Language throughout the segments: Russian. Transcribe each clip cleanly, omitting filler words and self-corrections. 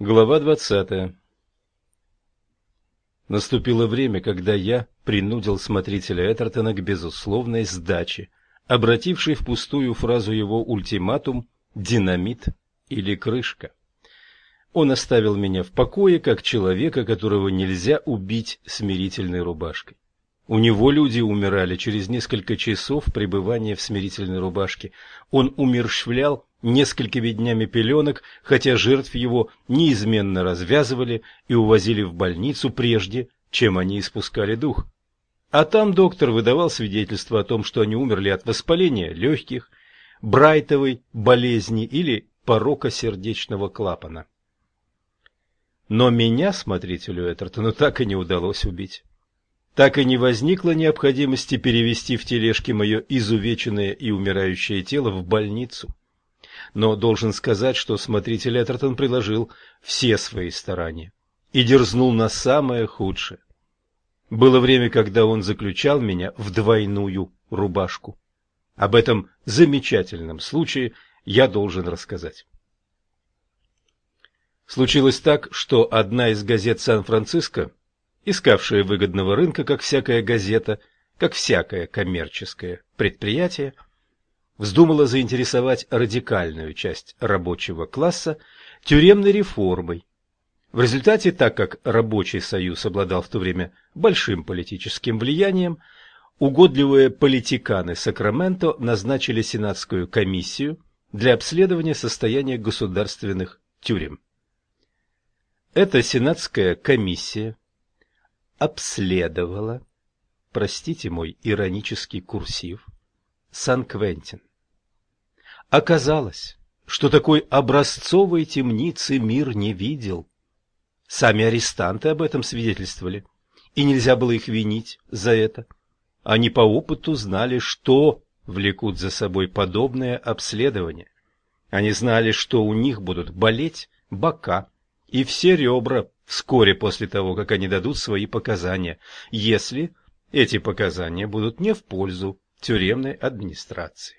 Глава 20. Наступило время, когда я принудил смотрителя Этертона к безусловной сдаче, обратившей в пустую фразу его ультиматум «динамит» или «крышка». Он оставил меня в покое, как человека, которого нельзя убить смирительной рубашкой. У него люди умирали через несколько часов пребывания в смирительной рубашке. Он умерщвлял несколькими днями пеленок, хотя жертв его неизменно развязывали и увозили в больницу прежде, чем они испускали дух. А там доктор выдавал свидетельство о том, что они умерли от воспаления легких, Брайтовой болезни или порока сердечного клапана. Но меня, смотрителю Этертону, так и не удалось убить. Так и не возникло необходимости перевести в тележке мое изувеченное и умирающее тело в больницу. Но должен сказать, что смотритель Этертон приложил все свои старания и дерзнул на самое худшее. Было время, когда он заключал меня в двойную рубашку. Об этом замечательном случае я должен рассказать. Случилось так, что одна из газет Сан-Франциско, искавшая выгодного рынка, как всякая газета, как всякое коммерческое предприятие, вздумала заинтересовать радикальную часть рабочего класса тюремной реформой. В результате, так как Рабочий Союз обладал в то время большим политическим влиянием, угодливые политиканы Сакраменто назначили сенатскую комиссию для обследования состояния государственных тюрем. Эта сенатская комиссия обследовала, простите мой иронический курсив, Сан-Квентин. Оказалось, что такой образцовой темницы мир не видел. Сами арестанты об этом свидетельствовали, и нельзя было их винить за это. Они по опыту знали, что влекут за собой подобное обследование. Они знали, что у них будут болеть бока и все ребра вскоре после того, как они дадут свои показания, если эти показания будут не в пользу тюремной администрации.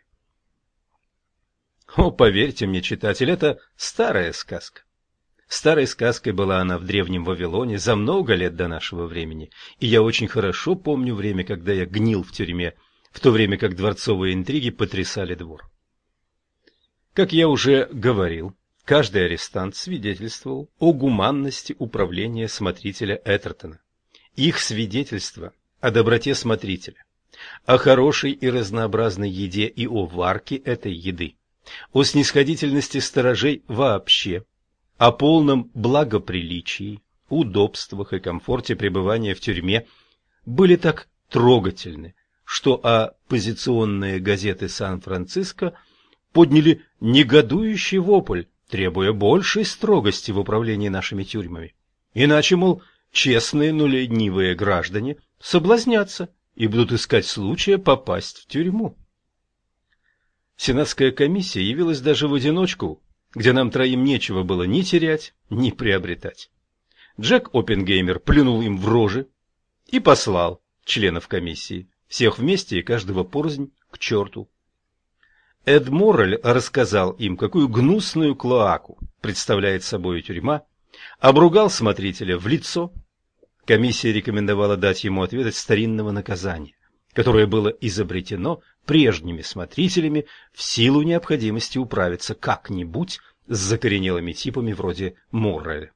О, поверьте мне, читатель, это старая сказка. Старой сказкой была она в Древнем Вавилоне за много лет до нашего времени, и я очень хорошо помню время, когда я гнил в тюрьме, в то время как дворцовые интриги потрясали двор. Как я уже говорил, каждый арестант свидетельствовал о гуманности управления смотрителя Этертона. Их свидетельство о доброте смотрителя, о хорошей и разнообразной еде и о варке этой еды, о снисходительности сторожей вообще, о полном благоприличии, удобствах и комфорте пребывания в тюрьме были так трогательны, что оппозиционные газеты Сан-Франциско подняли негодующий вопль, требуя большей строгости в управлении нашими тюрьмами. Иначе, мол, честные, но ленивые граждане соблазнятся и будут искать случая попасть в тюрьму. Сенатская комиссия явилась даже в одиночку, где нам троим нечего было ни терять, ни приобретать. Джек Оппенгеймер плюнул им в рожи и послал членов комиссии, всех вместе и каждого порознь, к черту. Эд Моррель рассказал им, какую гнусную клоаку представляет собой тюрьма, обругал смотрителя в лицо. Комиссия рекомендовала дать ему отведать старинного наказания, которое было изобретено прежними смотрителями в силу необходимости управиться как-нибудь с закоренелыми типами вроде Морреля.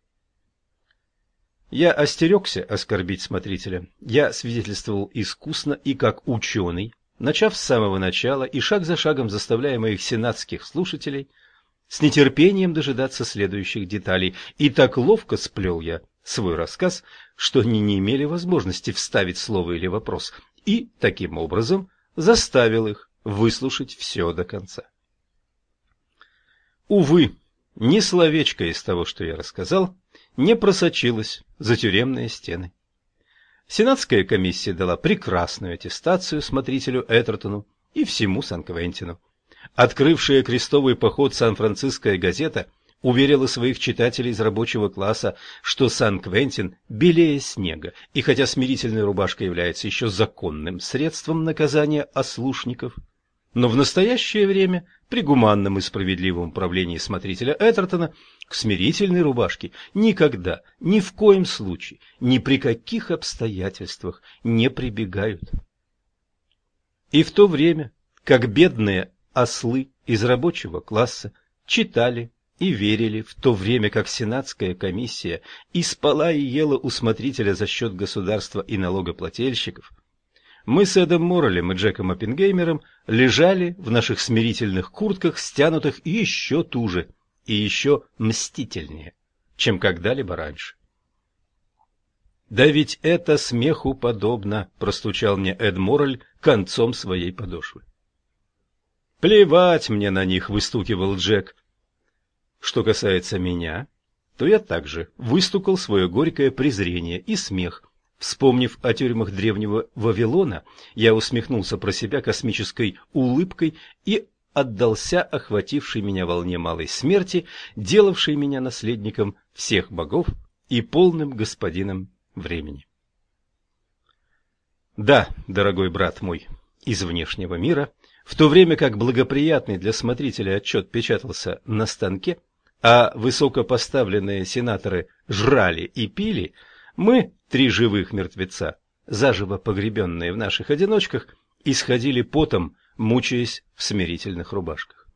Я остерегся оскорбить смотрителя. Я свидетельствовал искусно и как ученый, начав с самого начала и шаг за шагом заставляя моих сенатских слушателей с нетерпением дожидаться следующих деталей. И так ловко сплел я свой рассказ, что они не имели возможности вставить слово или вопрос, и таким образом заставил их выслушать все до конца. Увы, ни словечко из того, что я рассказал, не просочилось за тюремные стены. Сенатская комиссия дала прекрасную аттестацию смотрителю Этертону и всему Сан-Квентину. Открывшая крестовый поход Сан-Франциская газета уверила своих читателей из рабочего класса, что Сан-Квентин белее снега, и хотя смирительная рубашка является еще законным средством наказания ослушников, но в настоящее время При гуманном и справедливом управлении смотрителя Эттертона к смирительной рубашке никогда, ни в коем случае, ни при каких обстоятельствах не прибегают. И в то время, как бедные ослы из рабочего класса читали и верили, в то время как сенатская комиссия и спала и ела у смотрителя за счет государства и налогоплательщиков, мы с Эдом Моррелем и Джеком Оппенгеймером лежали в наших смирительных куртках, стянутых еще туже и еще мстительнее, чем когда-либо раньше. «Да ведь это смеху подобно», — простучал мне Эд Моррель концом своей подошвы. «Плевать мне на них», — выстукивал Джек. Что касается меня, то я также выстукал свое горькое презрение и смех. Вспомнив о тюрьмах древнего Вавилона, я усмехнулся про себя космической улыбкой и отдался охватившей меня волне малой смерти, делавшей меня наследником всех богов и полным господином времени. Да, дорогой брат мой, из внешнего мира, в то время как благоприятный для смотрителя отчет печатался на станке, а высокопоставленные сенаторы жрали и пили, мы, три живых мертвеца, заживо погребенные в наших одиночках, исходили потом, мучаясь в смирительных рубашках.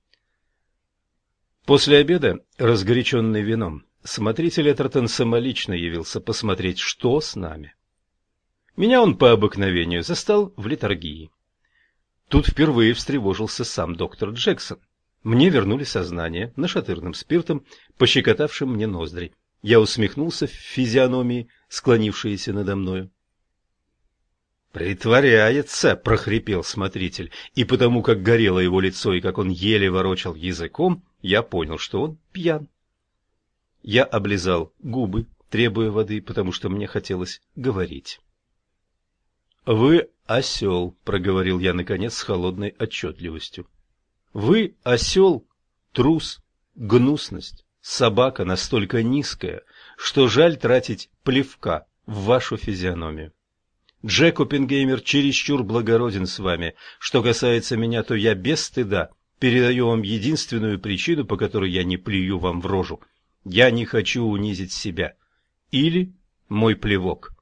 После обеда, разгоряченный вином, смотритель Эттертон самолично явился посмотреть, что с нами. Меня он по обыкновению застал в летаргии. Тут впервые встревожился сам доктор Джексон. Мне вернули сознание нашатырным спиртом, пощекотавшим мне ноздри. Я усмехнулся в физиономии, склонившейся надо мною. «Притворяется», — прохрипел смотритель, и потому как горело его лицо и как он еле ворочал языком, я понял, что он пьян. Я облизал губы, требуя воды, потому что мне хотелось говорить. «Вы осел», — проговорил я, наконец, с холодной отчетливостью. «Вы осел, трус, гнусность, собака настолько низкая, что жаль тратить плевка в вашу физиономию. Джек Оппенгеймер чересчур благороден с вами. Что касается меня, то я без стыда передаю вам единственную причину, по которой я не плюю вам в рожу. Я не хочу унизить себя. Или мой плевок».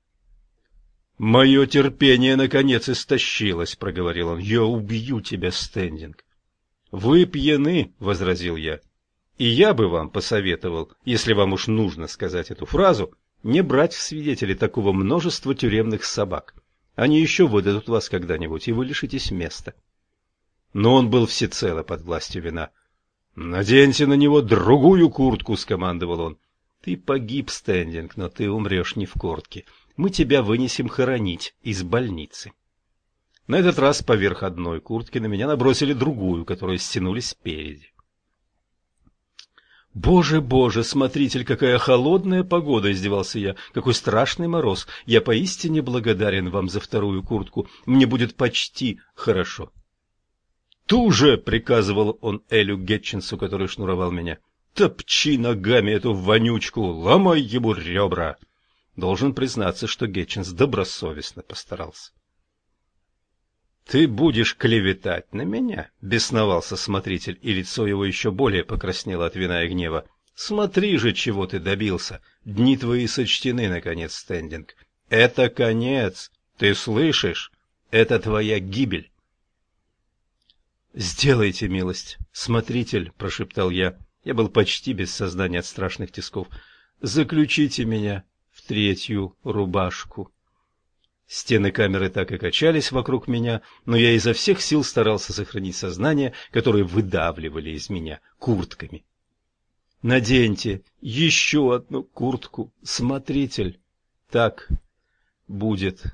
«Мое терпение, наконец, истощилось», — проговорил он. «Я убью тебя, Стендинг». «Вы пьяны», — возразил я. «И я бы вам посоветовал, если вам уж нужно сказать эту фразу, не брать в свидетели такого множества тюремных собак. Они еще выдадут вас когда-нибудь, и вы лишитесь места». Но он был всецело под властью вина. «Наденьте на него другую куртку», — скомандовал он. «Ты погиб, Стендинг, но ты умрешь не в куртке. Мы тебя вынесем хоронить из больницы». На этот раз поверх одной куртки на меня набросили другую, которую стянули спереди. «Боже, боже, смотритель, какая холодная погода!» — издевался я. «Какой страшный мороз! Я поистине благодарен вам за вторую куртку. Мне будет почти хорошо». «Ту же!» — приказывал он Элю Гетчинсу, который шнуровал меня. «Топчи ногами эту вонючку, ломай ему ребра!» Должен признаться, что Гетчинс добросовестно постарался. «Ты будешь клеветать на меня?» — бесновался смотритель, и лицо его еще более покраснело от вина и гнева. «Смотри же, чего ты добился! Дни твои сочтены, наконец, Стендинг. Это конец! Ты слышишь? Это твоя гибель!» «Сделайте милость, смотритель!» — прошептал я. Я был почти без сознания от страшных тисков. «Заключите меня в третью рубашку». Стены камеры так и качались вокруг меня, но я изо всех сил старался сохранить сознание, которое выдавливали из меня куртками. «Наденьте еще одну куртку, смотритель. Так будет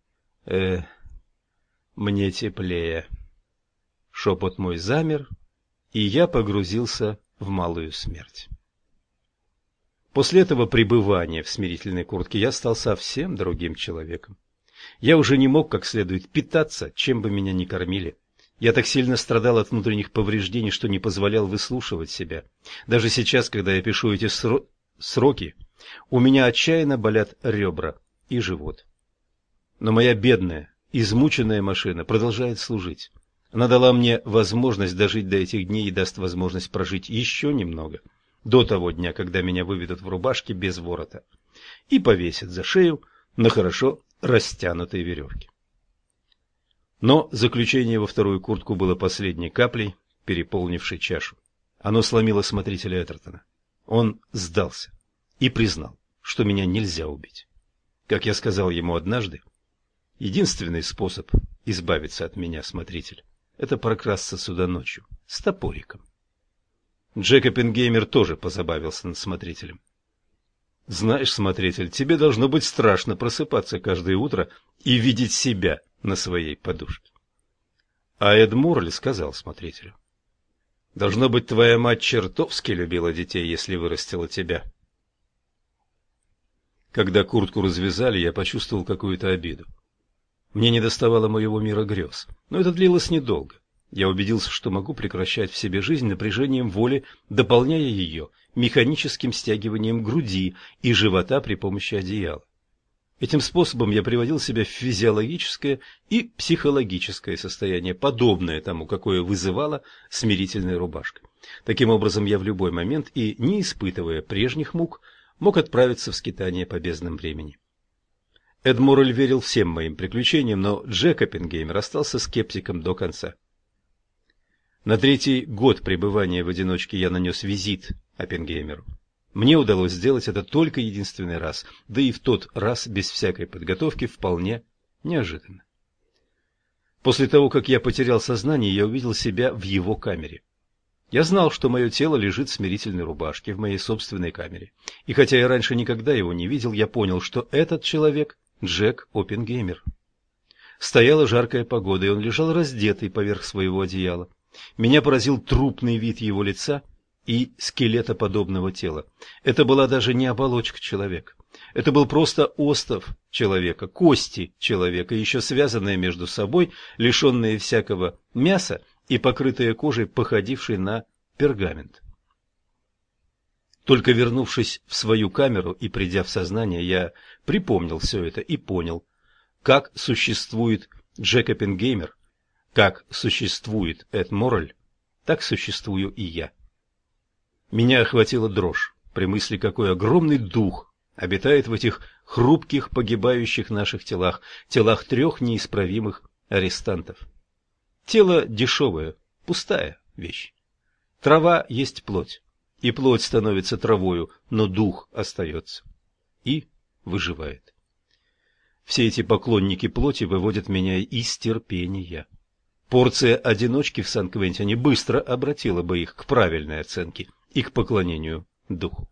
мне теплее». Шепот мой замер, и я погрузился в малую смерть. После этого пребывания в смирительной куртке я стал совсем другим человеком. Я уже не мог как следует питаться, чем бы меня ни кормили. Я так сильно страдал от внутренних повреждений, что не позволял выслушивать себя. Даже сейчас, когда я пишу эти строки, у меня отчаянно болят ребра и живот. Но моя бедная, измученная машина продолжает служить. Она дала мне возможность дожить до этих дней и даст возможность прожить еще немного, до того дня, когда меня выведут в рубашке без ворота и повесят за шею на хорошо растянутой веревке. Но заключение во вторую куртку было последней каплей, переполнившей чашу. Оно сломило смотрителя Эттертона. Он сдался и признал, что меня нельзя убить. Как я сказал ему однажды, единственный способ избавиться от меня, смотритель, это прокрасться сюда ночью с топориком. Джек Оппенгеймер тоже позабавился над смотрителем. Знаешь, смотритель, тебе должно быть страшно просыпаться каждое утро и видеть себя на своей подушке. А Эд Моррель сказал смотрителю: должно быть, твоя мать чертовски любила детей, если вырастила тебя. Когда куртку развязали, я почувствовал какую-то обиду. Мне недоставало моего мира грез, но это длилось недолго. Я убедился, что могу прекращать в себе жизнь напряжением воли, дополняя ее механическим стягиванием груди и живота при помощи одеяла. Этим способом я приводил себя в физиологическое и психологическое состояние, подобное тому, какое вызывала смирительная рубашка. Таким образом, я в любой момент и, не испытывая прежних мук, мог отправиться в скитание по безднам времени. Эд Моррель верил всем моим приключениям, но Джек Оппенгеймер остался скептиком до конца. На третий год пребывания в одиночке я нанес визит Оппенгеймеру. Мне удалось сделать это только единственный раз, да и в тот раз без всякой подготовки, вполне неожиданно. После того, как я потерял сознание, я увидел себя в его камере. Я знал, что мое тело лежит в смирительной рубашке в моей собственной камере. И хотя я раньше никогда его не видел, я понял, что этот человек – Джек Оппенгеймер. Стояла жаркая погода, и он лежал раздетый поверх своего одеяла. Меня поразил трупный вид его лица и скелетоподобного тела. Это была даже не оболочка человека. Это был просто остов человека, кости человека, еще связанные между собой, лишенные всякого мяса и покрытые кожей, походившей на пергамент. Только вернувшись в свою камеру и придя в сознание, я припомнил все это и понял, как существует Джек Оппенгеймер, как существует Эд Моррель, так существую и я. Меня охватила дрожь при мысли, какой огромный дух обитает в этих хрупких, погибающих наших телах, телах трех неисправимых арестантов. Тело дешевое, пустая вещь. Трава есть плоть, и плоть становится травою, но дух остается и выживает. Все эти поклонники плоти выводят меня из терпения. Порция одиночки в Сан-Квентине быстро обратила бы их к правильной оценке и к поклонению духу.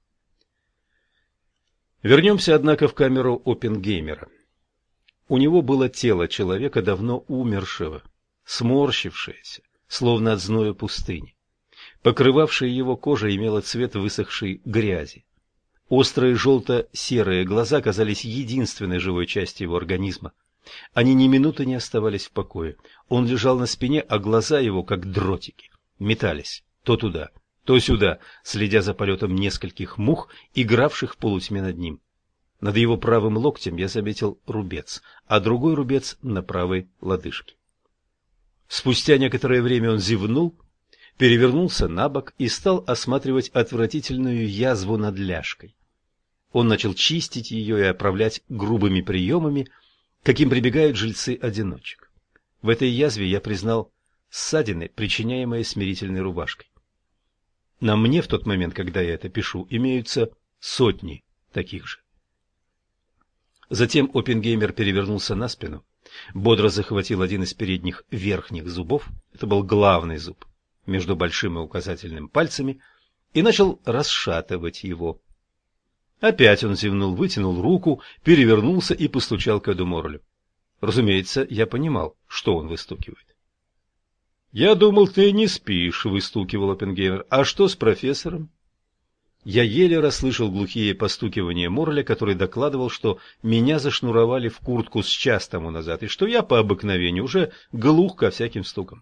Вернемся, однако, в камеру Оппенгеймера. У него было тело человека, давно умершего, сморщившееся, словно от зноя пустыни. Покрывавшая его кожа имела цвет высохшей грязи. Острые желто-серые глаза казались единственной живой частью его организма. Они ни минуты не оставались в покое. Он лежал на спине, а глаза его, как дротики, метались то туда, то сюда, следя за полетом нескольких мух, игравших в полутьме над ним. Над его правым локтем я заметил рубец, а другой рубец на правой лодыжке. Спустя некоторое время он зевнул, перевернулся на бок и стал осматривать отвратительную язву над ляжкой. Он начал чистить ее и оправлять грубыми приемами, каким прибегают жильцы-одиночек. В этой язве я признал ссадины, причиняемые смирительной рубашкой. На мне в тот момент, когда я это пишу, имеются сотни таких же. Затем Оппенгеймер перевернулся на спину, бодро захватил один из передних верхних зубов, это был главный зуб, между большим и указательным пальцами, и начал расшатывать его. Опять он зевнул, вытянул руку, перевернулся и постучал к Эду Моррелю. Разумеется, я понимал, что он выстукивает. «Я думал, ты не спишь», — выстукивал Оппенгеймер. «А что с профессором?» Я еле расслышал глухие постукивания Морреля, который докладывал, что меня зашнуровали в куртку с час тому назад, и что я по обыкновению уже глух ко всяким стукам.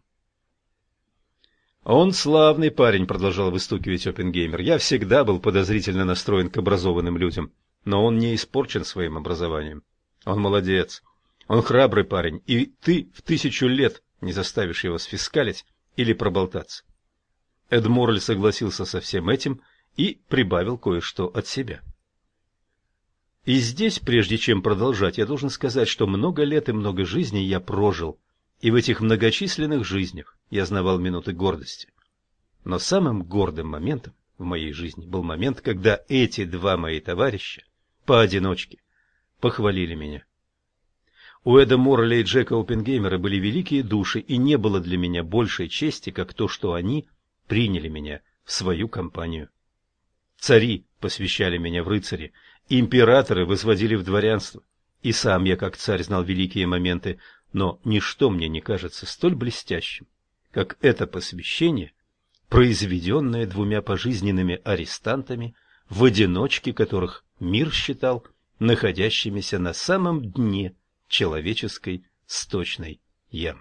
«Он славный парень», — продолжал выстукивать Оппенгеймер. «Я всегда был подозрительно настроен к образованным людям, но он не испорчен своим образованием. Он молодец. Он храбрый парень, и ты в 1000 лет не заставишь его сфискалить или проболтаться. Эд Моррель согласился со всем этим и прибавил кое-что от себя. И здесь, прежде чем продолжать, я должен сказать, что много лет и много жизней я прожил, и в этих многочисленных жизнях я знавал минуты гордости. Но самым гордым моментом в моей жизни был момент, когда эти два мои товарища, поодиночке, похвалили меня. У Эда Морреля и Джека Оппенгеймера были великие души, и не было для меня большей чести, как то, что они приняли меня в свою компанию. Цари посвящали меня в рыцари, императоры возводили в дворянство, и сам я, как царь, знал великие моменты, но ничто мне не кажется столь блестящим, как это посвящение, произведенное двумя пожизненными арестантами, в одиночке которых мир считал находящимися на самом дне человеческой сточной ямы.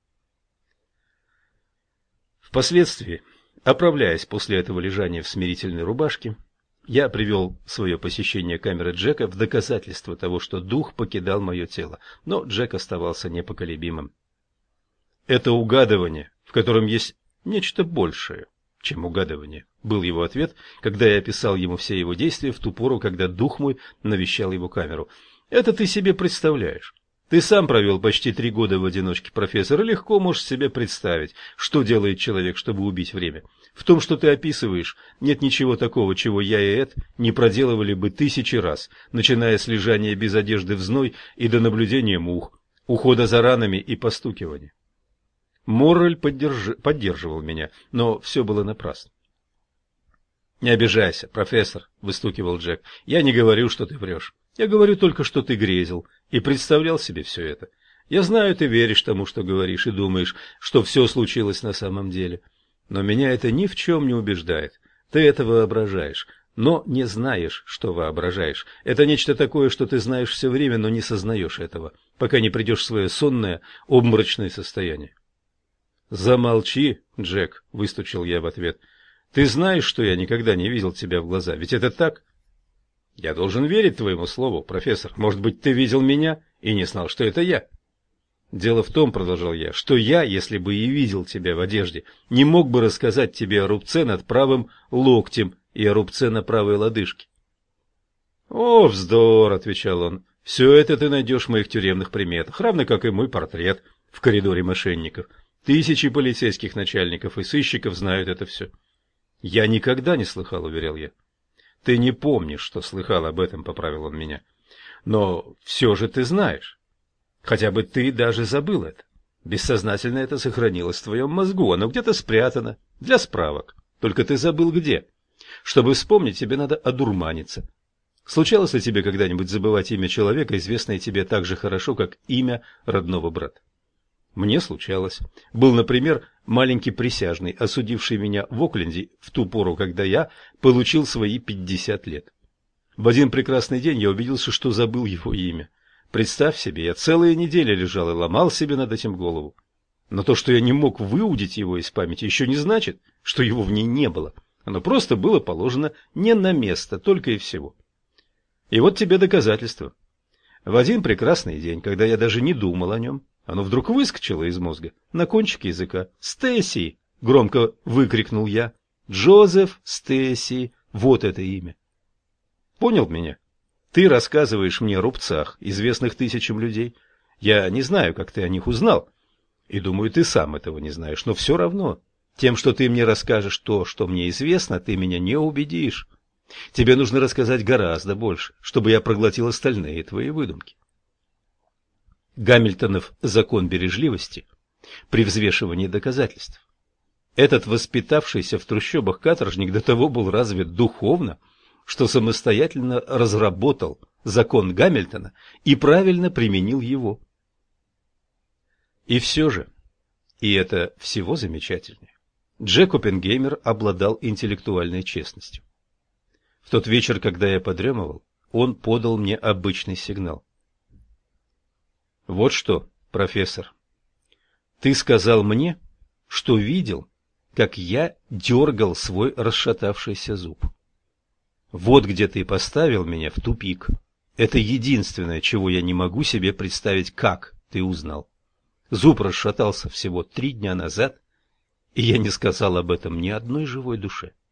Впоследствии, оправляясь после этого лежания в смирительной рубашке, я привел свое посещение камеры Джека в доказательство того, что дух покидал мое тело, но Джек оставался непоколебимым. «Это угадывание, в котором есть нечто большее, чем угадывание», был его ответ, когда я описал ему все его действия в ту пору, когда дух мой навещал его камеру. «Это ты себе представляешь. Ты сам провел почти 3 года в одиночке, профессор, и легко можешь себе представить, что делает человек, чтобы убить время. В том, что ты описываешь, нет ничего такого, чего я и Эд не проделывали бы 1000 раз, начиная с лежания без одежды в зной и до наблюдения мух, ухода за ранами и постукивания». Моррель поддерживал меня, но все было напрасно. «Не обижайся, профессор», — выстукивал Джек, — «я не говорю, что ты врешь. Я говорю только, что ты грезил и представлял себе все это. Я знаю, ты веришь тому, что говоришь, и думаешь, что все случилось на самом деле. Но меня это ни в чем не убеждает. Ты это воображаешь, но не знаешь, что воображаешь. Это нечто такое, что ты знаешь все время, но не сознаешь этого, пока не придешь в свое сонное, обморочное состояние». «Замолчи, Джек», — выстучил я в ответ. «Ты знаешь, что я никогда не видел тебя в глаза, ведь это так?» «Я должен верить твоему слову, профессор. Может быть, ты видел меня и не знал, что это я?» «Дело в том, — продолжал я, — что я, если бы и видел тебя в одежде, не мог бы рассказать тебе о рубце над правым локтем и о рубце на правой лодыжке». «О, вздор, — отвечал он, — все это ты найдешь в моих тюремных приметах, равно как и мой портрет в коридоре мошенников. Тысячи полицейских начальников и сыщиков знают это все». «Я никогда не слыхал, — уверял я». «Ты не помнишь, что слыхал об этом, — поправил он меня. Но все же ты знаешь. Хотя бы ты даже забыл это. Бессознательно это сохранилось в твоем мозгу, оно где-то спрятано, для справок. Только ты забыл где. Чтобы вспомнить, тебе надо одурманиться. Случалось ли тебе когда-нибудь забывать имя человека, известное тебе так же хорошо, как имя родного брата? Мне случалось. Был, например, маленький присяжный, осудивший меня в Окленде в ту пору, когда я получил свои 50 лет. В один прекрасный день я убедился, что забыл его имя. Представь себе, я целые недели лежал и ломал себе над этим голову. Но то, что я не мог выудить его из памяти, еще не значит, что его в ней не было. Оно просто было положено не на место, только и всего. И вот тебе доказательство. В один прекрасный день, когда я даже не думал о нем, оно вдруг выскочило из мозга на кончике языка. «Стесси!» — громко выкрикнул я. «Джозеф Стесси! Вот это имя!» Понял меня? Ты рассказываешь мне о рубцах, известных тысячам людей. Я не знаю, как ты о них узнал. И думаю, ты сам этого не знаешь. Но все равно, тем, что ты мне расскажешь то, что мне известно, ты меня не убедишь. Тебе нужно рассказать гораздо больше, чтобы я проглотил остальные твои выдумки. Гамильтонов закон бережливости при взвешивании доказательств. Этот воспитавшийся в трущобах каторжник до того был развит духовно, что самостоятельно разработал закон Гамильтона и правильно применил его. И все же, и это всего замечательнее, Джек Оппенгеймер обладал интеллектуальной честностью. В тот вечер, когда я подремывал, он подал мне обычный сигнал. «Вот что, профессор, ты сказал мне, что видел, как я дергал свой расшатавшийся зуб. Вот где ты поставил меня в тупик. Это единственное, чего я не могу себе представить, как ты узнал. Зуб расшатался всего 3 дня назад, и я не сказал об этом ни одной живой душе.